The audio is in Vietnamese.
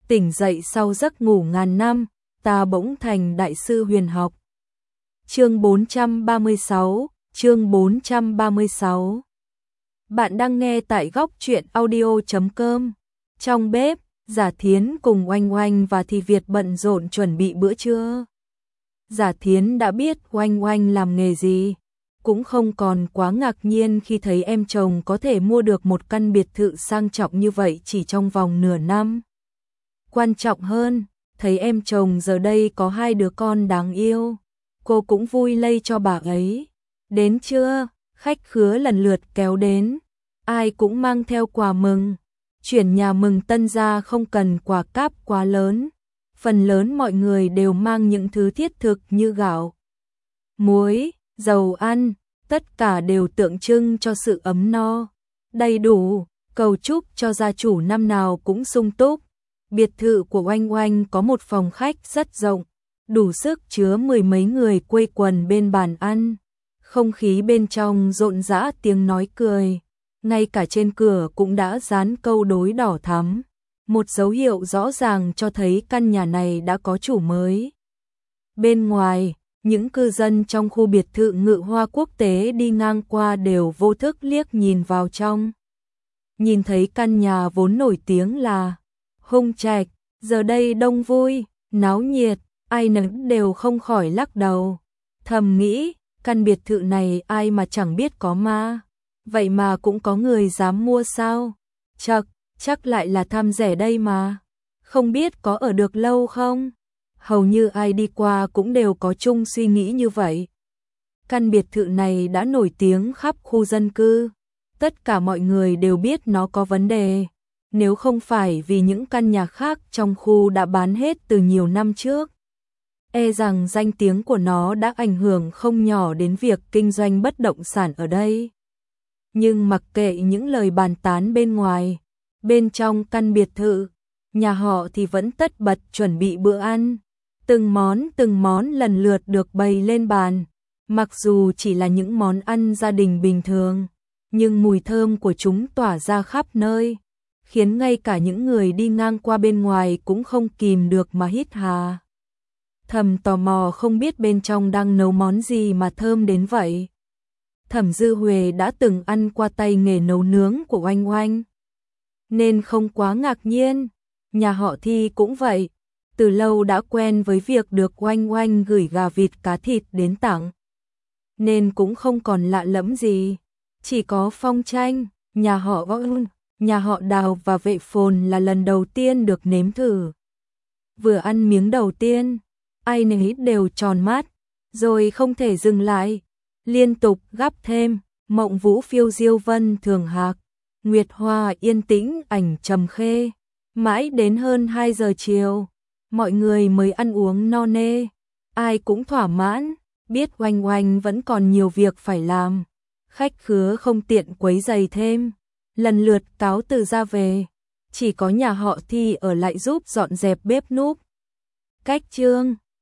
tỉnh dậy sau giấc ngủ ngàn năm, ta bỗng thành đại sư huyền học. Chương 436, chương 436. Bạn đang nghe tại góc truyện audio.com. Trong bếp, Giả Thiến cùng Oanh Oanh và Thì Việt bận rộn chuẩn bị bữa trưa. Giả Thiến đã biết Oanh Oanh làm nghề gì, cũng không còn quá ngạc nhiên khi thấy em chồng có thể mua được một căn biệt thự sang trọng như vậy chỉ trong vòng nửa năm. Quan trọng hơn, thấy em chồng giờ đây có 2 đứa con đáng yêu, cô cũng vui lây cho bà ấy. Đến trưa, khách khứa lần lượt kéo đến, ai cũng mang theo quà mừng. Chuyển nhà mừng tân gia không cần quà cáp quá lớn, phần lớn mọi người đều mang những thứ thiết thực như gạo, muối, dầu ăn, tất cả đều tượng trưng cho sự ấm no, đầy đủ, cầu chúc cho gia chủ năm nào cũng sung túc. Biệt thự của Oanh Oanh có một phòng khách rất rộng, đủ sức chứa 10 mấy người quây quần bên bàn ăn. Không khí bên trong rộn rã tiếng nói cười, ngay cả trên cửa cũng đã dán câu đối đỏ thắm, một dấu hiệu rõ ràng cho thấy căn nhà này đã có chủ mới. Bên ngoài, những cư dân trong khu biệt thự Ngự Hoa Quốc tế đi ngang qua đều vô thức liếc nhìn vào trong. Nhìn thấy căn nhà vốn nổi tiếng là hung trạch, giờ đây đông vui, náo nhiệt, ai nấy đều không khỏi lắc đầu, thầm nghĩ, căn biệt thự này ai mà chẳng biết có ma, vậy mà cũng có người dám mua sao? Chắc lại là tham rẻ đây mà, không biết có ở được lâu không? Hầu như ai đi qua cũng đều có chung suy nghĩ như vậy. Căn biệt thự này đã nổi tiếng khắp khu dân cư, tất cả mọi người đều biết nó có vấn đề. Nếu không phải vì những căn nhà khác trong khu đã bán hết từ nhiều năm trước, e rằng danh tiếng của nó đã ảnh hưởng không nhỏ đến việc kinh doanh bất động sản ở đây. Nhưng mặc kệ những lời bàn tán bên ngoài, bên trong căn biệt thự, nhà họ thì vẫn tất bật chuẩn bị bữa ăn. Từng món lần lượt được bày lên bàn, mặc dù chỉ là những món ăn gia đình bình thường, nhưng mùi thơm của chúng tỏa ra khắp nơi, khiến ngay cả những người đi ngang qua bên ngoài cũng không kìm được mà hít hà. Thầm tò mò không biết bên trong đang nấu món gì mà thơm đến vậy. Thẩm Dư Huệ đã từng ăn qua tay nghề nấu nướng của Oanh Oanh, nên không quá ngạc nhiên. Nhà họ Thi cũng vậy, từ lâu đã quen với việc được Oanh Oanh gửi gà vịt cá thịt đến tặng, nên cũng không còn lạ lẫm gì. Chỉ có Phong Tranh, nhà họ Võ, nhà họ Đào và Vệ Phồn là lần đầu tiên được nếm thử. Vừa ăn miếng đầu tiên, ai nấy đều tròn mắt, rồi không thể dừng lại, liên tục gắp thêm. Mộng Vũ phiêu diêu vân thường hạc, Nguyệt Hoa yên tĩnh ảnh trầm khê. Mãi đến hơn 2 giờ chiều, mọi người mới ăn uống no nê, ai cũng thỏa mãn, biết Oanh Oanh vẫn còn nhiều việc phải làm. Khách khứa không tiện quấy rầy thêm, lần lượt cáo từ ra về, chỉ có nhà họ Thi ở lại giúp dọn dẹp bếp núc. Cách trương